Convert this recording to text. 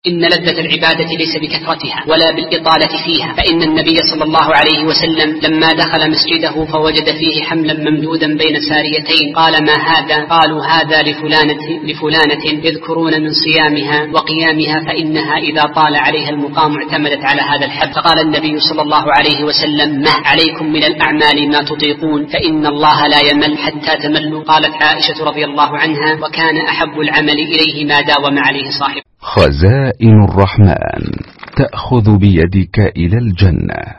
إن لذة العبادة ليس بكثرتها ولا بالإطالة فيها، فإن النبي صلى الله عليه وسلم لما دخل مسجده فوجد فيه حملا ممدودا بين ساريتين، قال: ما هذا؟ قالوا: هذا لفلانة يذكرون من صيامها وقيامها، فإنها إذا طال عليها المقام اعتمدت على هذا الحبل. فقال النبي صلى الله عليه وسلم: ما عليكم من الأعمال ما تطيقون، فإن الله لا يمل حتى تملوا. قالت عائشة رضي الله عنها: وكان أحب العمل إليه ما داوم عليه صاحبه. خزائن الرحمن تأخذ بيدك إلى الجنة.